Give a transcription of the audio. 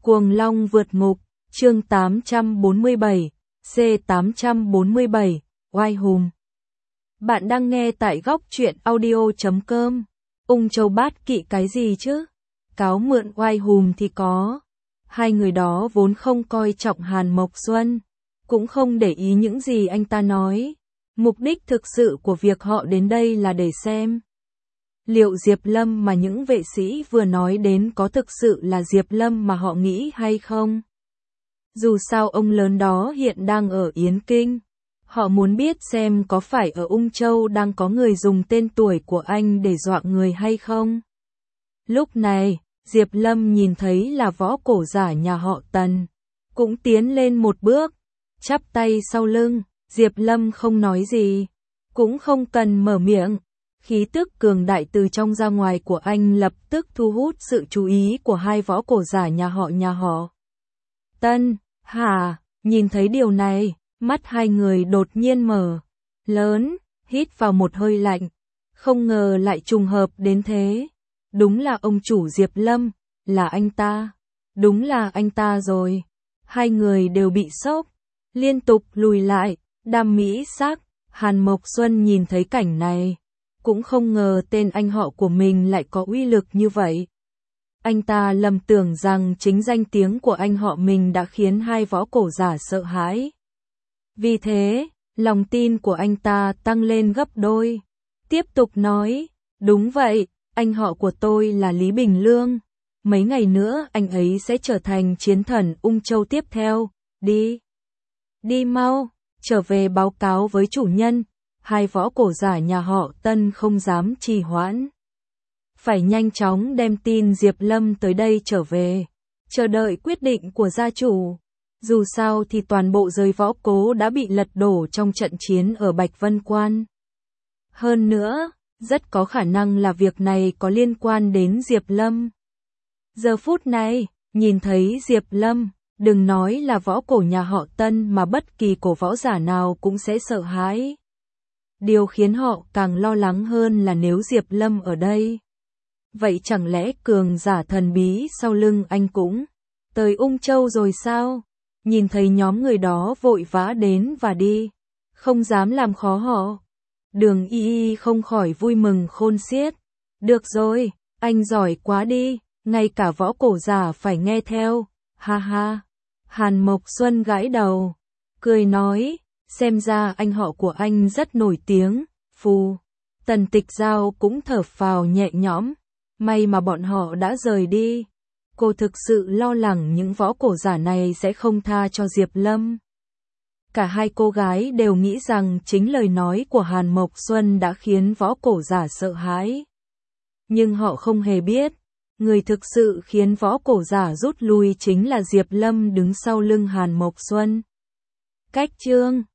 Cuồng Long vượt ngục, chương 847, C847, oai hùng. Bạn đang nghe tại góc truyện audio.com. Ung Châu Bát Kỵ cái gì chứ? Cáo mượn oai hùng thì có. Hai người đó vốn không coi trọng Hàn Mộc Xuân, cũng không để ý những gì anh ta nói. Mục đích thực sự của việc họ đến đây là để xem liệu Diệp Lâm mà những vệ sĩ vừa nói đến có thực sự là Diệp Lâm mà họ nghĩ hay không. Dù sao ông lớn đó hiện đang ở Yến Kinh. Họ muốn biết xem có phải ở Ung Châu đang có người dùng tên tuổi của anh để dọa người hay không. Lúc này, Diệp Lâm nhìn thấy là võ cổ giả nhà họ Tần, cũng tiến lên một bước, chắp tay sau lưng. Diệp Lâm không nói gì, cũng không cần mở miệng. Khí tức cường đại từ trong ra ngoài của anh lập tức thu hút sự chú ý của hai võ cổ giả nhà họ Tân. Hả? Nhìn thấy điều này, mắt hai người đột nhiên mở lớn, hít vào một hơi lạnh. Không ngờ lại trùng hợp đến thế. Đúng là ông chủ Diệp Lâm, là anh ta. Đúng là anh ta rồi. Hai người đều bị sốc, liên tục lùi lại. Đam Mỹ Sắc, Hàn Mộc Xuân nhìn thấy cảnh này, cũng không ngờ tên anh họ của mình lại có uy lực như vậy. Anh ta lầm tưởng rằng chính danh tiếng của anh họ mình đã khiến hai võ cổ giả sợ hãi. Vì thế, lòng tin của anh ta tăng lên gấp đôi. Tiếp tục nói, đúng vậy, anh họ của tôi là Lý Bình Lương. Mấy ngày nữa anh ấy sẽ trở thành chiến thần Ung Châu tiếp theo. Đi mau, trở về báo cáo với chủ nhân. Hai võ cổ giả nhà họ Tân không dám trì hoãn. Phải nhanh chóng đem tin Diệp Lâm tới đây trở về, chờ đợi quyết định của gia chủ. Dù sao thì toàn bộ giới võ cố đã bị lật đổ trong trận chiến ở Bạch Vân Quan. Hơn nữa, rất có khả năng là việc này có liên quan đến Diệp Lâm. Giờ phút này, nhìn thấy Diệp Lâm, đừng nói là võ cổ nhà họ Tân mà bất kỳ cổ võ giả nào cũng sẽ sợ hãi. Điều khiến họ càng lo lắng hơn là nếu Diệp Lâm ở đây. Vậy chẳng lẽ cường giả thần bí sau lưng anh cũng tới Ung Châu rồi sao? Nhìn thấy nhóm người đó vội vã đến và đi, không dám làm khó họ. Đường Y không khỏi vui mừng khôn xiết. Được rồi, anh giỏi quá đi, ngay cả võ cổ giả phải nghe theo. Ha ha. Hàn Mộc Xuân gãi đầu, cười nói, xem ra anh họ của anh rất nổi tiếng. Phù. Tần Tịch Giao cũng thở phào nhẹ nhõm. May mà bọn họ đã rời đi. Cô thực sự lo lắng những võ cổ giả này sẽ không tha cho Diệp Lâm. Cả hai cô gái đều nghĩ rằng chính lời nói của Hàn Mộc Xuân đã khiến võ cổ giả sợ hãi. Nhưng họ không hề biết, người thực sự khiến võ cổ giả rút lui chính là Diệp Lâm đứng sau lưng Hàn Mộc Xuân. Cách chương